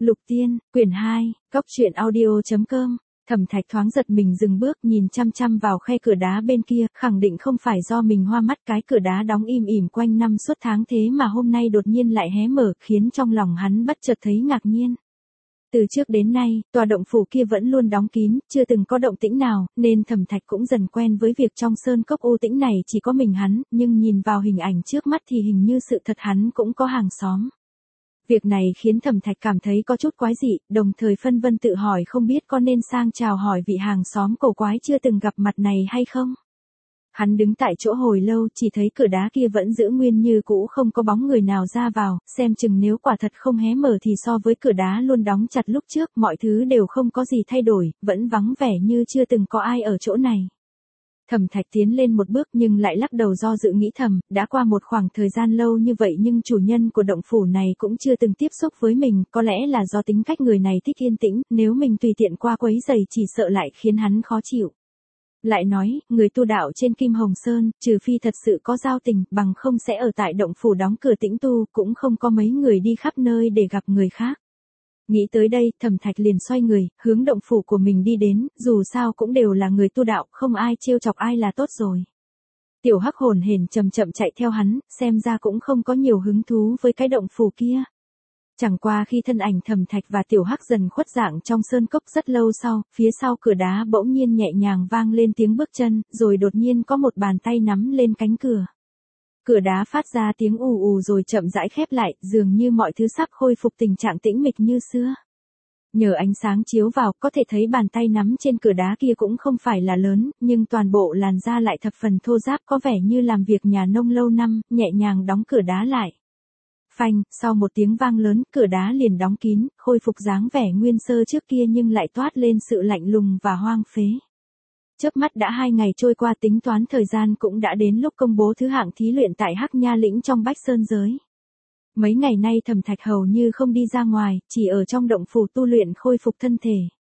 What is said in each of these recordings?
Lục Tiên, quyển 2, Cóc truyện audio.com. Thẩm Thạch thoáng giật mình dừng bước, nhìn chăm chăm vào khe cửa đá bên kia, khẳng định không phải do mình hoa mắt, cái cửa đá đóng im ỉm quanh năm suốt tháng thế mà hôm nay đột nhiên lại hé mở, khiến trong lòng hắn bất chợt thấy ngạc nhiên. Từ trước đến nay, tòa động phủ kia vẫn luôn đóng kín, chưa từng có động tĩnh nào, nên Thẩm Thạch cũng dần quen với việc trong sơn cốc u tĩnh này chỉ có mình hắn, nhưng nhìn vào hình ảnh trước mắt thì hình như sự thật hắn cũng có hàng xóm. Việc này khiến Thẩm Thạch cảm thấy có chút quái dị, đồng thời phân vân tự hỏi không biết có nên sang chào hỏi vị hàng xóm cổ quái chưa từng gặp mặt này hay không. Hắn đứng tại chỗ hồi lâu, chỉ thấy cửa đá kia vẫn giữ nguyên như cũ, không có bóng người nào ra vào, xem chừng nếu quả thật không hé mở thì so với cửa đá luôn đóng chặt lúc trước, mọi thứ đều không có gì thay đổi, vẫn vắng vẻ như chưa từng có ai ở chỗ này. Thẩm Thạch tiến lên một bước nhưng lại lắc đầu do dự, nghĩ thầm, đã qua một khoảng thời gian lâu như vậy nhưng chủ nhân của động phủ này cũng chưa từng tiếp xúc với mình, có lẽ là do tính cách người này thích yên tĩnh, nếu mình tùy tiện qua quấy rầy chỉ sợ lại khiến hắn khó chịu. Lại nói, người tu đạo trên Kim Hồng Sơn, trừ phi thật sự có giao tình, bằng không sẽ ở tại động phủ đóng cửa tĩnh tu, cũng không có mấy người đi khắp nơi để gặp người khác. Nghĩ tới đây, Thẩm Thạch liền xoay người, hướng động phủ của mình đi đến, dù sao cũng đều là người tu đạo, không ai trêu chọc ai là tốt rồi. Tiểu Hắc hồn hển chậm chậm chạy theo hắn, xem ra cũng không có nhiều hứng thú với cái động phủ kia. Chẳng qua khi thân ảnh Thẩm Thạch và Tiểu Hắc dần khuất dạng trong sơn cốc rất lâu sau, phía sau cửa đá bỗng nhiên nhẹ nhàng vang lên tiếng bước chân, rồi đột nhiên có một bàn tay nắm lên cánh cửa. Cửa đá phát ra tiếng ù ù rồi chậm rãi khép lại, dường như mọi thứ sắp khôi phục tình trạng tĩnh mịch như xưa. Nhờ ánh sáng chiếu vào, có thể thấy bàn tay nắm trên cửa đá kia cũng không phải là lớn, nhưng toàn bộ làn da lại thập phần thô ráp, có vẻ như làm việc nhà nông lâu năm, nhẹ nhàng đóng cửa đá lại. Phanh, sau một tiếng vang lớn, cửa đá liền đóng kín, khôi phục dáng vẻ nguyên sơ trước kia nhưng lại toát lên sự lạnh lùng và hoang phế. Chớp mắt đã 2 ngày trôi qua, tính toán thời gian cũng đã đến lúc công bố thứ hạng thí luyện tại Hắc Nha Lĩnh trong Bách Sơn giới. Mấy ngày nay Thẩm Thạch hầu như không đi ra ngoài, chỉ ở trong động phủ tu luyện khôi phục thân thể.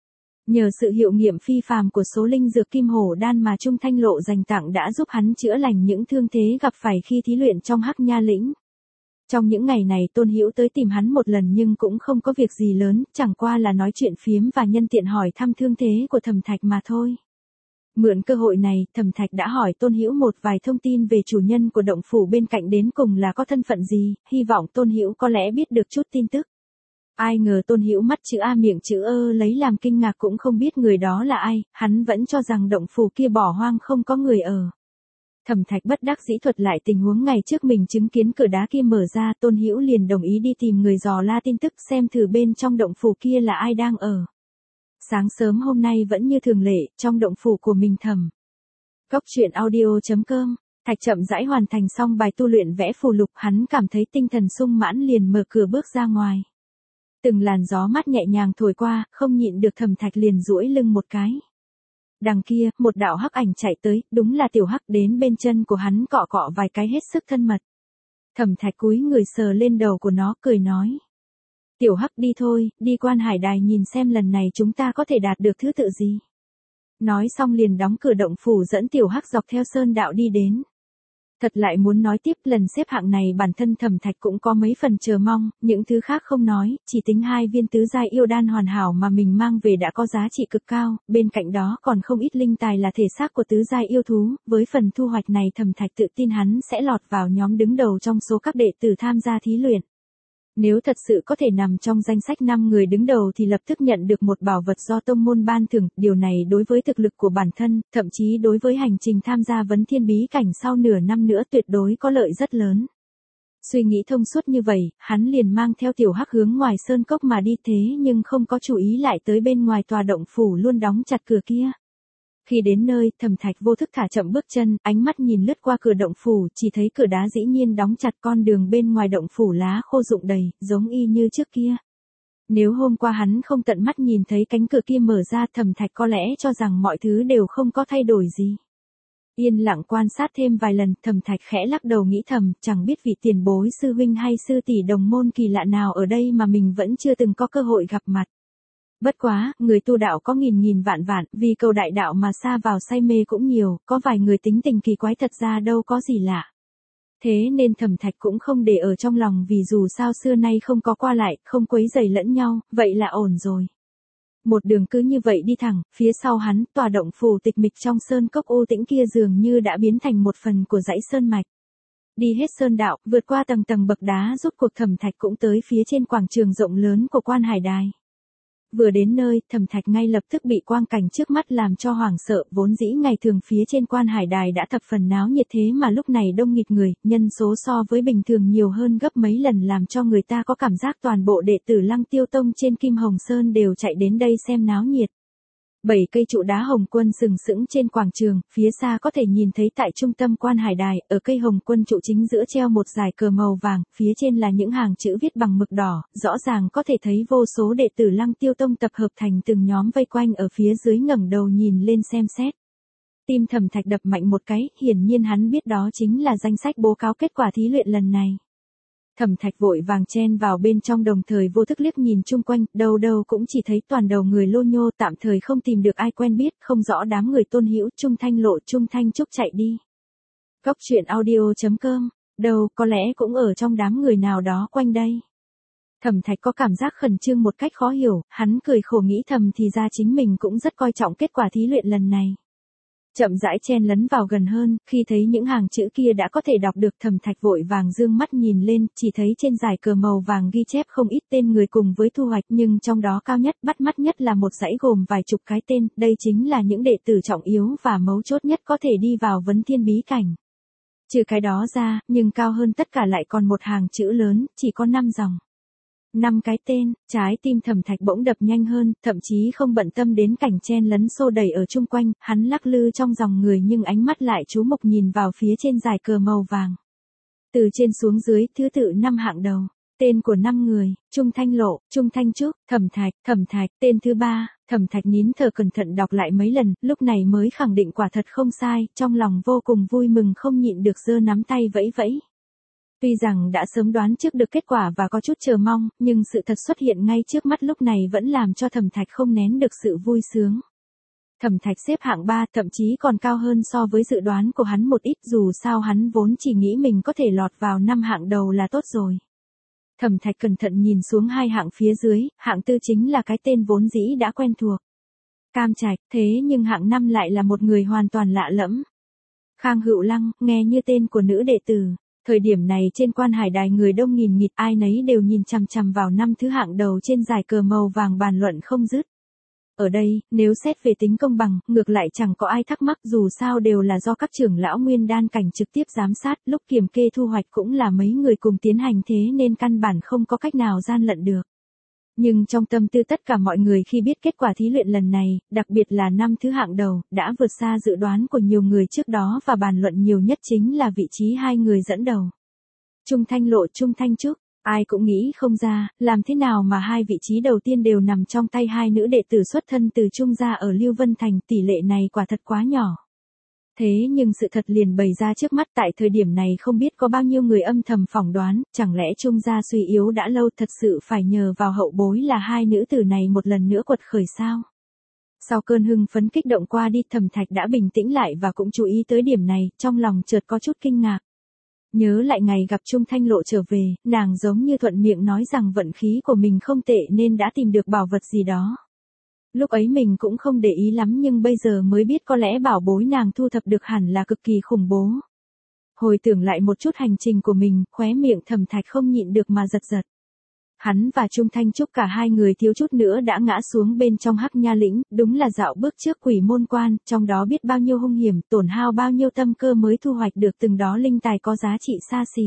Nhờ sự hiệu nghiệm phi phàm của số linh dược Kim Hổ Đan mà Trung Thanh Lộ dành tặng đã giúp hắn chữa lành những thương thế gặp phải khi thí luyện trong Hắc Nha Lĩnh. Trong những ngày này Tôn Hữu tới tìm hắn một lần nhưng cũng không có việc gì lớn, chẳng qua là nói chuyện phiếm và nhân tiện hỏi thăm thương thế của Thẩm Thạch mà thôi. Mượn cơ hội này, Thẩm Thạch đã hỏi Tôn Hữu một vài thông tin về chủ nhân của động phủ bên cạnh đến cùng là có thân phận gì, hy vọng Tôn Hữu có lẽ biết được chút tin tức. Ai ngờ Tôn Hữu mắt chữ A miệng chữ ơ lấy làm kinh ngạc, cũng không biết người đó là ai, hắn vẫn cho rằng động phủ kia bỏ hoang không có người ở. Thẩm Thạch bất đắc dĩ thuật lại tình huống ngày trước mình chứng kiến cửa đá kia mở ra, Tôn Hữu liền đồng ý đi tìm người dò la tin tức xem thử bên trong động phủ kia là ai đang ở. Sáng sớm hôm nay vẫn như thường lệ, trong động phủ của mình Thẩm Cóc truyện audio.com, Thạch chậm rãi hoàn thành xong bài tu luyện vẽ phù lục, hắn cảm thấy tinh thần sung mãn liền mở cửa bước ra ngoài. Từng làn gió mát nhẹ nhàng thổi qua, không nhịn được Thẩm Thạch liền duỗi lưng một cái. Đằng kia, một đạo hắc ảnh chạy tới, đúng là Tiểu Hắc, đến bên chân của hắn cọ cọ vài cái hết sức thân mật. Thẩm Thạch cúi người sờ lên đầu của nó, cười nói. Tiểu Hắc, đi thôi, đi Quan Hải Đài nhìn xem lần này chúng ta có thể đạt được thứ tự gì. Nói xong liền đóng cửa động phủ dẫn Tiểu Hắc dọc theo sơn đạo đi đến. Thật lại muốn nói tiếp, lần xếp hạng này bản thân Thẩm Thạch cũng có mấy phần chờ mong, những thứ khác không nói, chỉ tính 2 viên tứ giai yêu đan hoàn hảo mà mình mang về đã có giá trị cực cao, bên cạnh đó còn không ít linh tài là thể xác của tứ giai yêu thú, với phần thu hoạch này Thẩm Thạch tự tin hắn sẽ lọt vào nhóm đứng đầu trong số các đệ tử tham gia thí luyện. Nếu thật sự có thể nằm trong danh sách 5 người đứng đầu thì lập tức nhận được một bảo vật do tông môn ban thưởng, điều này đối với thực lực của bản thân, thậm chí đối với hành trình tham gia vấn thiên bí cảnh sau nửa năm nữa tuyệt đối có lợi rất lớn. Suy nghĩ thông suốt như vậy, hắn liền mang theo Tiểu Hắc hướng ngoài sơn cốc mà đi, thế nhưng không có chú ý lại tới bên ngoài tòa động phủ luôn đóng chặt cửa kia. Khi đến nơi, Thẩm Thạch vô thức thả chậm bước chân, ánh mắt nhìn lướt qua cửa động phủ, chỉ thấy cửa đá dĩ nhiên đóng chặt, con đường bên ngoài động phủ lá khô rụng đầy, giống y như trước kia. Nếu hôm qua hắn không tận mắt nhìn thấy cánh cửa kia mở ra, Thẩm Thạch có lẽ cho rằng mọi thứ đều không có thay đổi gì. Yên lặng quan sát thêm vài lần, Thẩm Thạch khẽ lắc đầu nghĩ thầm, chẳng biết vị tiền bối sư huynh hay sư tỷ đồng môn kỳ lạ nào ở đây mà mình vẫn chưa từng có cơ hội gặp mặt. Bất quá, người tu đạo có nghìn vạn, vì cầu đại đạo mà sa vào say mê cũng nhiều, có vài người tính tình kỳ quái thật ra đâu có gì lạ. Thế nên Thẩm Thạch cũng không để ở trong lòng vì dù sao xưa nay không có qua lại, không quấy rầy lẫn nhau, vậy là ổn rồi. Một đường cứ như vậy đi thẳng, phía sau hắn, tòa động phủ tịch mịch trong sơn cốc u tĩnh kia dường như đã biến thành một phần của dãy sơn mạch. Đi hết sơn đạo, vượt qua tầng tầng bậc đá rốt cuộc Thẩm Thạch cũng tới phía trên quảng trường rộng lớn của Quan Hải Đài. Vừa đến nơi, Thẩm Thạch ngay lập tức bị quang cảnh trước mắt làm cho hoảng sợ, vốn dĩ ngày thường phía trên Quan Hải Đài đã thập phần náo nhiệt thế mà lúc này đông nghịt người, nhân số so với bình thường nhiều hơn gấp mấy lần làm cho người ta có cảm giác toàn bộ đệ tử Lăng Tiêu Tông trên Kim Hồng Sơn đều chạy đến đây xem náo nhiệt. 7 cây trụ đá hồng quân sừng sững trên quảng trường, phía xa có thể nhìn thấy tại trung tâm Quan Hải Đài, ở cây hồng quân trụ chính giữa treo một dải cờ màu vàng, phía trên là những hàng chữ viết bằng mực đỏ, rõ ràng có thể thấy vô số đệ tử Lăng Tiêu Tông tập hợp thành từng nhóm vây quanh ở phía dưới ngẩng đầu nhìn lên xem xét. Tim Thẩm Thạch đập mạnh một cái, hiển nhiên hắn biết đó chính là danh sách báo cáo kết quả thí luyện lần này. Thẩm Thạch vội vàng chen vào bên trong đồng thời vô thức liếc nhìn chung quanh, đâu đâu cũng chỉ thấy toàn đầu người lô nhô tạm thời không tìm được ai quen biết, không rõ đám người Tôn Hữu, Trung Thanh Lộ, Trung Thanh Trúc chạy đi. Góc truyện audio.com, đâu có lẽ cũng ở trong đám người nào đó quanh đây. Thẩm Thạch có cảm giác khẩn trương một cách khó hiểu, hắn cười khổ nghĩ thầm thì ra chính mình cũng rất coi trọng kết quả thí luyện lần này. Chậm rãi chen lấn vào gần hơn, khi thấy những hàng chữ kia đã có thể đọc được Thẩm Thạch vội vàng dương mắt nhìn lên, chỉ thấy trên dải cờ màu vàng ghi chép không ít tên người cùng với thu hoạch nhưng trong đó cao nhất bắt mắt nhất là một dãy gồm vài chục cái tên, đây chính là những đệ tử trọng yếu và mấu chốt nhất có thể đi vào vấn thiên bí cảnh. Trừ cái đó ra, nhưng cao hơn tất cả lại còn một hàng chữ lớn, chỉ có 5 dòng. 5 cái tên, trái tim Thẩm Thạch bỗng đập nhanh hơn, thậm chí không bận tâm đến cảnh chen lấn xô đẩy ở chung quanh, hắn lắc lư trong dòng người nhưng ánh mắt lại chú mục nhìn vào phía trên dải cờ màu vàng. Từ trên xuống dưới, thứ tự 5 hạng đầu, tên của 5 người, Trung Thanh Lộ, Trung Thanh Trúc, Thẩm Thạch, tên thứ 3, Thẩm Thạch nín thở cẩn thận đọc lại mấy lần, lúc này mới khẳng định quả thật không sai, trong lòng vô cùng vui mừng không nhịn được giơ nắm tay vẫy vẫy. Tuy rằng đã sớm đoán trước được kết quả và có chút chờ mong, nhưng sự thật xuất hiện ngay trước mắt lúc này vẫn làm cho Thẩm Thạch không nén được sự vui sướng. Thẩm Thạch xếp hạng 3, thậm chí còn cao hơn so với dự đoán của hắn một ít, dù sao hắn vốn chỉ nghĩ mình có thể lọt vào 5 hạng đầu là tốt rồi. Thẩm Thạch cẩn thận nhìn xuống 2 hạng phía dưới, hạng 4 chính là cái tên vốn dĩ đã quen thuộc. Cam Trạch, thế nhưng hạng 5 lại là một người hoàn toàn lạ lẫm. Khang Hữu Lăng, nghe như tên của nữ đệ tử. Thời điểm này trên Quan Hải Đài người đông nghìn nghịt, ai nấy đều nhìn chằm chằm vào 5 thứ hạng đầu trên dải cờ màu vàng bàn luận không dứt. Ở đây, nếu xét về tính công bằng, ngược lại chẳng có ai thắc mắc dù sao đều là do các trưởng lão nguyên đan cảnh trực tiếp giám sát, lúc kiểm kê thu hoạch cũng là mấy người cùng tiến hành thế nên căn bản không có cách nào gian lận được. Nhưng trong tâm tư tất cả mọi người khi biết kết quả thí luyện lần này, đặc biệt là 5 thứ hạng đầu, đã vượt xa dự đoán của nhiều người trước đó và bàn luận nhiều nhất chính là vị trí 2 người dẫn đầu. Trung Thanh Lộ, Trung Thanh Trúc, ai cũng nghĩ không ra, làm thế nào mà 2 vị trí đầu tiên đều nằm trong tay 2 nữ đệ tử xuất thân từ Trung gia ở Lưu Vân Thành, tỷ lệ này quả thật quá nhỏ. Thế nhưng sự thật liền bày ra trước mắt, tại thời điểm này không biết có bao nhiêu người âm thầm phỏng đoán, chẳng lẽ Trung gia suy yếu đã lâu thật sự phải nhờ vào hậu bối là 2 nữ tử này một lần nữa quật khởi sao? Sau cơn hưng phấn kích động qua đi, Thẩm Thạch đã bình tĩnh lại và cũng chú ý tới điểm này, trong lòng chợt có chút kinh ngạc. Nhớ lại ngày gặp Trung Thanh Lộ trở về, nàng giống như thuận miệng nói rằng vận khí của mình không tệ nên đã tìm được bảo vật gì đó. Lúc ấy mình cũng không để ý lắm nhưng bây giờ mới biết có lẽ bảo bối nàng thu thập được hẳn là cực kỳ khủng bố. Hồi tưởng lại một chút hành trình của mình, khóe miệng Thẩm Thạch không nhịn được mà giật giật. Hắn và Trung Thanh Trúc cả 2 người thiếu chút nữa đã ngã xuống bên trong Hắc Nha Lĩnh, đúng là dạo bước trước Quỷ Môn Quan, trong đó biết bao nhiêu hung hiểm, tổn hao bao nhiêu tâm cơ mới thu hoạch được từng đó linh tài có giá trị xa xỉ.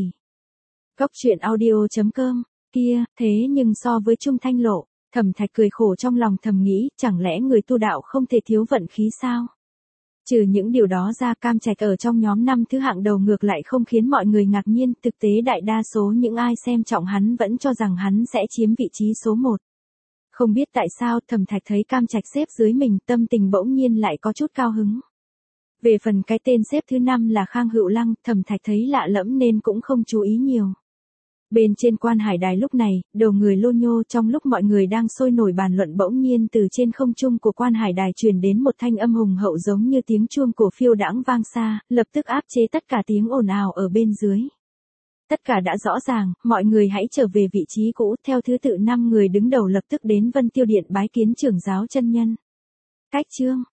Góc truyện audio.com, kia, thế nhưng so với Trung Thanh Lộ, Thẩm Thạch cười khổ trong lòng thầm nghĩ, chẳng lẽ người tu đạo không thể thiếu vận khí sao? Trừ những điều đó ra, Cam Trạch ở trong nhóm 5 thứ hạng đầu ngược lại không khiến mọi người ngạc nhiên, thực tế đại đa số những ai xem trọng hắn vẫn cho rằng hắn sẽ chiếm vị trí số 1. Không biết tại sao, Thẩm Thạch thấy Cam Trạch xếp dưới mình, tâm tình bỗng nhiên lại có chút cao hứng. Về phần cái tên xếp thứ 5 là Khang Hữu Lăng, Thẩm Thạch thấy lạ lẫm nên cũng không chú ý nhiều. Bên trên Quan Hải Đài lúc này, đầu người lô nhô, trong lúc mọi người đang sôi nổi bàn luận bỗng nhiên từ trên không trung của Quan Hải Đài truyền đến một thanh âm hùng hậu giống như tiếng chuông cổ phiêu đãng vang xa, lập tức áp chế tất cả tiếng ồn ào ở bên dưới. Tất cả đã rõ ràng, mọi người hãy trở về vị trí cũ, theo thứ tự 5 người đứng đầu lập tức đến Vân Tiêu Điện bái kiến trưởng giáo chân nhân. Cách chương